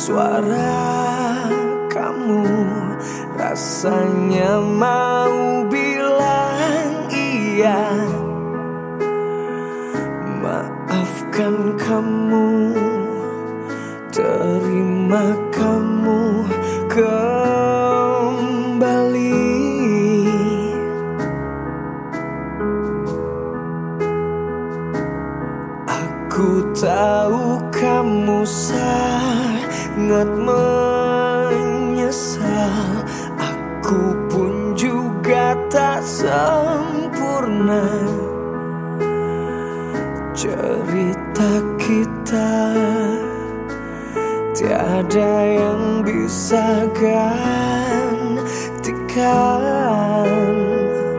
suara kamu rasanya mau bilang iya. Maafkan kamu, terima kamu kembali. Aku tahu kamu sangat menyesal. Aku pun juga tak sempurna. Cerita kita tiada yang bisa gantikan.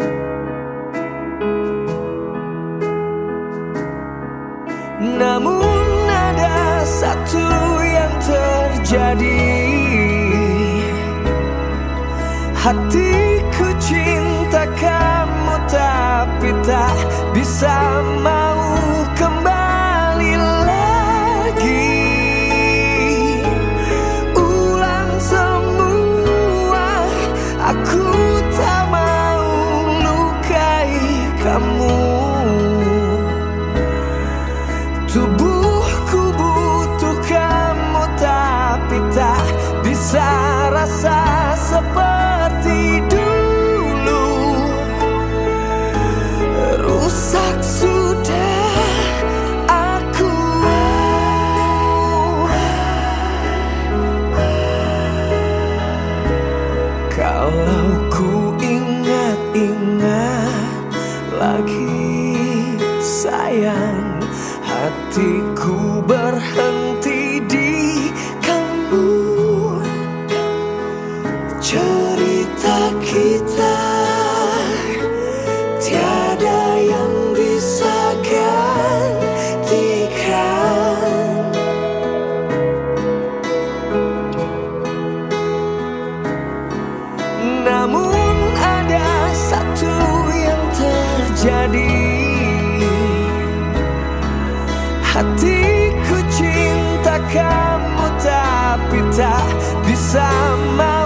Namun ada satu yang terjadi. Hatiku cinta kamu tapi tak bisa mau kembali lagi. Ulang semua, aku tak mau lukai kamu. Tubuhku butuh kamu tapi tak bisa rasa seperti dulu. Rusak sudah aku. Kalau ku ingat-ingat lagi sayang, hatiku berhenti di kamu. Cerita kita tiada yang bisa gantikan. Namun ada satu yang terjadi. Hatiku cinta kamu tapi tak bisa mau